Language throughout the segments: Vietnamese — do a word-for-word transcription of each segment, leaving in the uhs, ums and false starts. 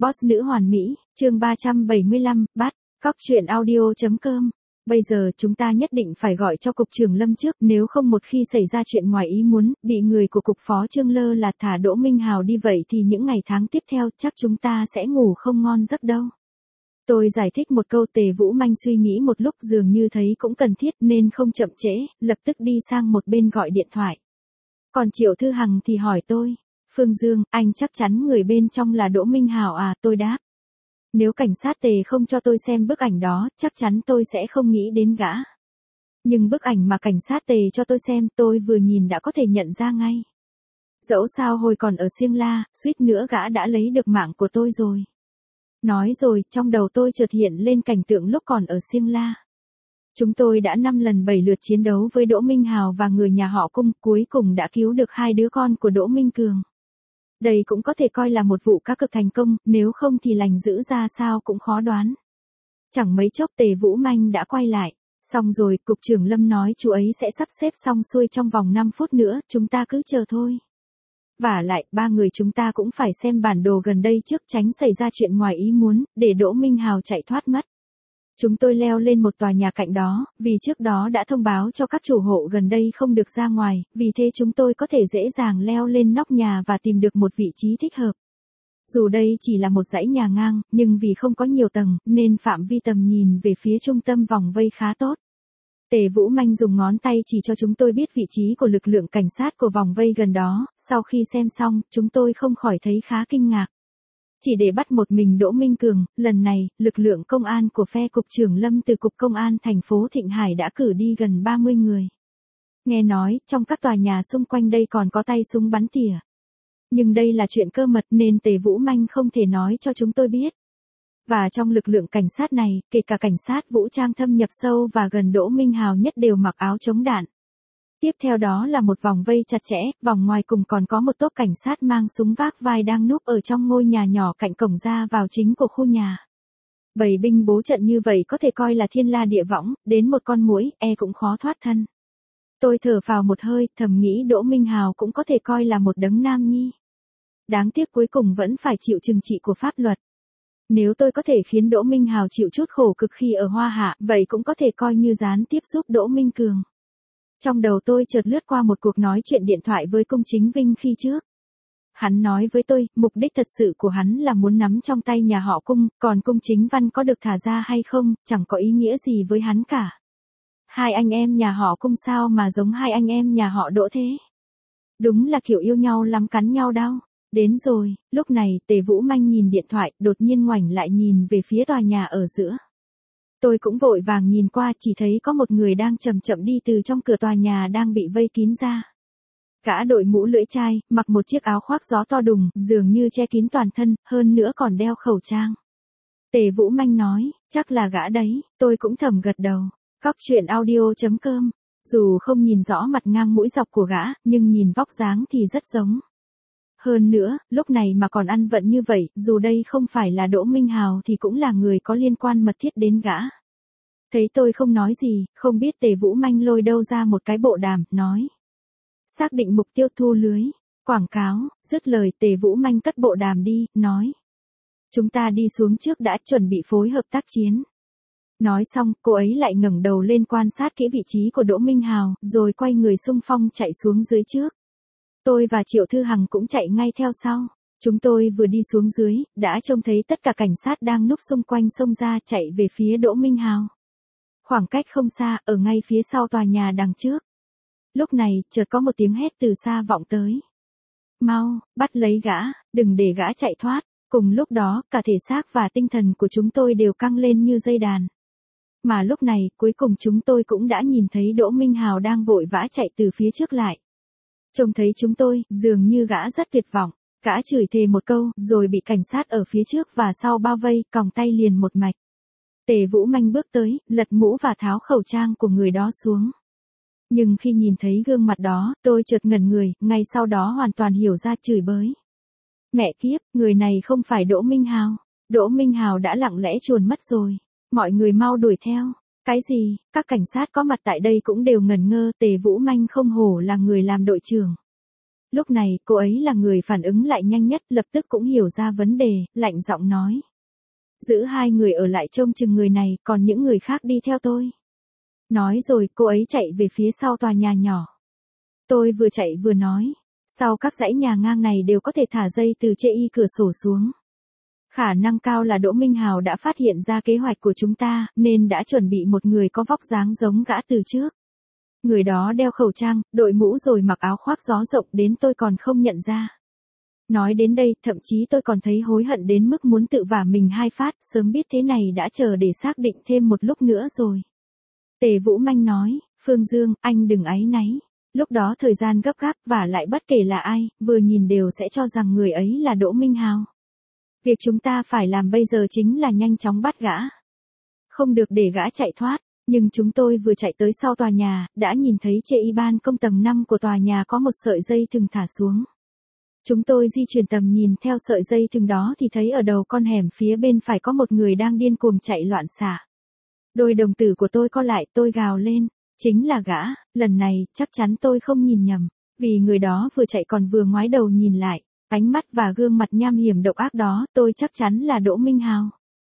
Boss nữ hoàn mỹ, chương ba trăm bảy mươi lăm, bắt, cóc truyện audio.com. Bây giờ chúng ta nhất định phải gọi cho cục trưởng Lâm trước, nếu không một khi xảy ra chuyện ngoài ý muốn, bị người của cục phó Trương lơ là thả Đỗ Minh Hào đi vậy thì những ngày tháng tiếp theo chắc chúng ta sẽ ngủ không ngon giấc đâu. Tôi giải thích một câu, Tề Vũ Manh suy nghĩ một lúc dường như thấy cũng cần thiết nên không chậm trễ, lập tức đi sang một bên gọi điện thoại. Còn Triệu Thư Hằng thì hỏi tôi, Phương Dương, anh chắc chắn người bên trong là Đỗ Minh Hào à? Tôi đáp. Nếu cảnh sát Tề không cho tôi xem bức ảnh đó, chắc chắn tôi sẽ không nghĩ đến gã. Nhưng bức ảnh mà cảnh sát Tề cho tôi xem, tôi vừa nhìn đã có thể nhận ra ngay. Dẫu sao hồi còn ở Siêng La, suýt nữa gã đã lấy được mạng của tôi rồi. Nói rồi, trong đầu tôi chợt hiện lên cảnh tượng lúc còn ở Siêng La. Chúng tôi đã năm lần bảy lượt chiến đấu với Đỗ Minh Hào và người nhà họ Cung, cuối cùng đã cứu được hai đứa con của Đỗ Minh Cường. Đây cũng có thể coi là một vụ cá cược thành công, nếu không thì lành dữ ra sao cũng khó đoán. Chẳng mấy chốc Tề Vũ Manh đã quay lại. Xong rồi, cục trưởng Lâm nói chú ấy sẽ sắp xếp xong xuôi trong vòng năm phút nữa, chúng ta cứ chờ thôi. Vả lại, ba người chúng ta cũng phải xem bản đồ gần đây trước, tránh xảy ra chuyện ngoài ý muốn, để Đỗ Minh Hào chạy thoát mất. Chúng tôi leo lên một tòa nhà cạnh đó, vì trước đó đã thông báo cho các chủ hộ gần đây không được ra ngoài, vì thế chúng tôi có thể dễ dàng leo lên nóc nhà và tìm được một vị trí thích hợp. Dù đây chỉ là một dãy nhà ngang, nhưng vì không có nhiều tầng, nên phạm vi tầm nhìn về phía trung tâm vòng vây khá tốt. Tề Vũ Manh dùng ngón tay chỉ cho chúng tôi biết vị trí của lực lượng cảnh sát của vòng vây gần đó, sau khi xem xong, chúng tôi không khỏi thấy khá kinh ngạc. Chỉ để bắt một mình Đỗ Minh Cường, lần này, lực lượng công an của phe cục trưởng Lâm từ cục công an thành phố Thịnh Hải đã cử đi gần ba mươi người. Nghe nói, trong các tòa nhà xung quanh đây còn có tay súng bắn tỉa. Nhưng đây là chuyện cơ mật nên Tề Vũ Manh không thể nói cho chúng tôi biết. Và trong lực lượng cảnh sát này, kể cả cảnh sát vũ trang thâm nhập sâu và gần Đỗ Minh Hào nhất đều mặc áo chống đạn. Tiếp theo đó là một vòng vây chặt chẽ, vòng ngoài cùng còn có một tốp cảnh sát mang súng vác vai đang núp ở trong ngôi nhà nhỏ cạnh cổng ra vào chính của khu nhà. Bầy binh bố trận như vậy có thể coi là thiên la địa võng, đến một con muỗi, e cũng khó thoát thân. Tôi thở phào một hơi, thầm nghĩ Đỗ Minh Hào cũng có thể coi là một đấng nam nhi. Đáng tiếc cuối cùng vẫn phải chịu trừng trị của pháp luật. Nếu tôi có thể khiến Đỗ Minh Hào chịu chút khổ cực khi ở Hoa Hạ, vậy cũng có thể coi như gián tiếp giúp Đỗ Minh Cường. Trong đầu tôi chợt lướt qua một cuộc nói chuyện điện thoại với Cung Chính Vinh khi trước. Hắn nói với tôi, mục đích thật sự của hắn là muốn nắm trong tay nhà họ Cung, còn Cung Chính Văn có được thả ra hay không, chẳng có ý nghĩa gì với hắn cả. Hai anh em nhà họ Cung sao mà giống hai anh em nhà họ Đỗ thế? Đúng là kiểu yêu nhau lắm cắn nhau đau. Đến rồi, lúc này Tề Vũ Manh nhìn điện thoại, đột nhiên ngoảnh lại nhìn về phía tòa nhà ở giữa. Tôi cũng vội vàng nhìn qua, chỉ thấy có một người đang chậm chậm đi từ trong cửa tòa nhà đang bị vây kín ra. Gã đội mũ lưỡi chai, mặc một chiếc áo khoác gió to đùng, dường như che kín toàn thân, hơn nữa còn đeo khẩu trang. Tề Vũ Manh nói, chắc là gã đấy, tôi cũng thầm gật đầu. Cóc truyện audio.com. Dù không nhìn rõ mặt ngang mũi dọc của gã, nhưng nhìn vóc dáng thì rất giống. Hơn nữa, lúc này mà còn ăn vận như vậy, dù đây không phải là Đỗ Minh Hào thì cũng là người có liên quan mật thiết đến gã. Thấy tôi không nói gì, không biết Tề Vũ Manh lôi đâu ra một cái bộ đàm, nói. Xác định mục tiêu thu lưới, quảng cáo, dứt lời Tề Vũ Manh cất bộ đàm đi, nói. Chúng ta đi xuống trước đã, chuẩn bị phối hợp tác chiến. Nói xong, cô ấy lại ngẩng đầu lên quan sát kỹ vị trí của Đỗ Minh Hào, rồi quay người xung phong chạy xuống dưới trước. Tôi và Triệu Thư Hằng cũng chạy ngay theo sau. Chúng tôi vừa đi xuống dưới, đã trông thấy tất cả cảnh sát đang núp xung quanh xông ra chạy về phía Đỗ Minh Hào. Khoảng cách không xa, ở ngay phía sau tòa nhà đằng trước. Lúc này, chợt có một tiếng hét từ xa vọng tới. Mau, bắt lấy gã, đừng để gã chạy thoát. Cùng lúc đó, cả thể xác và tinh thần của chúng tôi đều căng lên như dây đàn. Mà lúc này, cuối cùng chúng tôi cũng đã nhìn thấy Đỗ Minh Hào đang vội vã chạy từ phía trước lại. Trông thấy chúng tôi, dường như gã rất tuyệt vọng, gã chửi thề một câu, rồi bị cảnh sát ở phía trước và sau bao vây, còng tay liền một mạch. Tề Vũ Manh bước tới, lật mũ và tháo khẩu trang của người đó xuống. Nhưng khi nhìn thấy gương mặt đó, tôi chợt ngẩn người, ngay sau đó hoàn toàn hiểu ra chửi bới. Mẹ kiếp, người này không phải Đỗ Minh Hào. Đỗ Minh Hào đã lặng lẽ chuồn mất rồi. Mọi người mau đuổi theo. Cái gì, các cảnh sát có mặt tại đây cũng đều ngẩn ngơ, Tề Vũ Manh không hổ là người làm đội trưởng. Lúc này, cô ấy là người phản ứng lại nhanh nhất, lập tức cũng hiểu ra vấn đề, lạnh giọng nói. Giữ hai người ở lại trông chừng người này, còn những người khác đi theo tôi. Nói rồi, cô ấy chạy về phía sau tòa nhà nhỏ. Tôi vừa chạy vừa nói. Sau các dãy nhà ngang này đều có thể thả dây từ chê y cửa sổ xuống. Khả năng cao là Đỗ Minh Hào đã phát hiện ra kế hoạch của chúng ta, nên đã chuẩn bị một người có vóc dáng giống gã từ trước. Người đó đeo khẩu trang, đội mũ rồi mặc áo khoác gió rộng đến tôi còn không nhận ra. Nói đến đây, thậm chí tôi còn thấy hối hận đến mức muốn tự vả mình hai phát, sớm biết thế này đã chờ để xác định thêm một lúc nữa rồi. Tề Vũ Manh nói, Phương Dương, anh đừng áy náy. Lúc đó thời gian gấp gáp và lại bất kể là ai, vừa nhìn đều sẽ cho rằng người ấy là Đỗ Minh Hào. Việc chúng ta phải làm bây giờ chính là nhanh chóng bắt gã. Không được để gã chạy thoát, nhưng chúng tôi vừa chạy tới sau tòa nhà, đã nhìn thấy trên y ban công tầng năm của tòa nhà có một sợi dây thừng thả xuống. Chúng tôi di chuyển tầm nhìn theo sợi dây thừng đó thì thấy ở đầu con hẻm phía bên phải có một người đang điên cuồng chạy loạn xạ. Đôi đồng tử của tôi co lại, tôi gào lên, chính là gã, lần này chắc chắn tôi không nhìn nhầm, vì người đó vừa chạy còn vừa ngoái đầu nhìn lại, ánh mắt và gương mặt nham hiểm độc ác đó, tôi chắc chắn là Đỗ Minh Hào.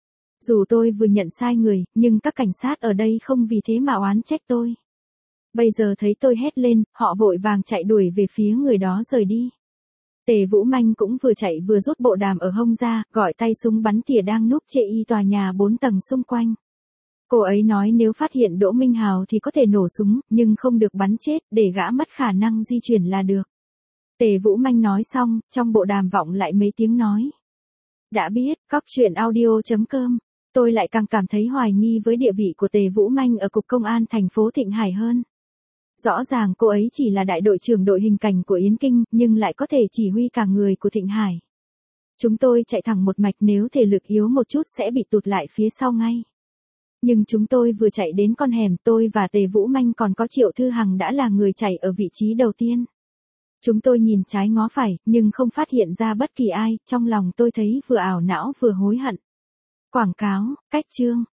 Dù tôi vừa nhận sai người, nhưng các cảnh sát ở đây không vì thế mà oán trách tôi. Bây giờ thấy tôi hét lên, họ vội vàng chạy đuổi về phía người đó rời đi. Tề Vũ Manh cũng vừa chạy vừa rút bộ đàm ở hông ra, gọi tay súng bắn tỉa đang núp chê y tòa nhà bốn tầng xung quanh. Cô ấy nói nếu phát hiện Đỗ Minh Hào thì có thể nổ súng, nhưng không được bắn chết, để gã mất khả năng di chuyển là được. Tề Vũ Manh nói xong, trong bộ đàm vọng lại mấy tiếng nói. Đã biết, cóc truyện audio chấm com. Tôi lại càng cảm thấy hoài nghi với địa vị của Tề Vũ Manh ở Cục Công an thành phố Thịnh Hải hơn. Rõ ràng cô ấy chỉ là đại đội trưởng đội hình cảnh của Yến Kinh, nhưng lại có thể chỉ huy cả người của Thịnh Hải. Chúng tôi chạy thẳng một mạch, nếu thể lực yếu một chút sẽ bị tụt lại phía sau ngay. Nhưng chúng tôi vừa chạy đến con hẻm, tôi và Tề Vũ Manh còn có Triệu Thư Hằng đã là người chạy ở vị trí đầu tiên. Chúng tôi nhìn trái ngó phải, nhưng không phát hiện ra bất kỳ ai, trong lòng tôi thấy vừa ảo não vừa hối hận. Quảng cáo, cách chương.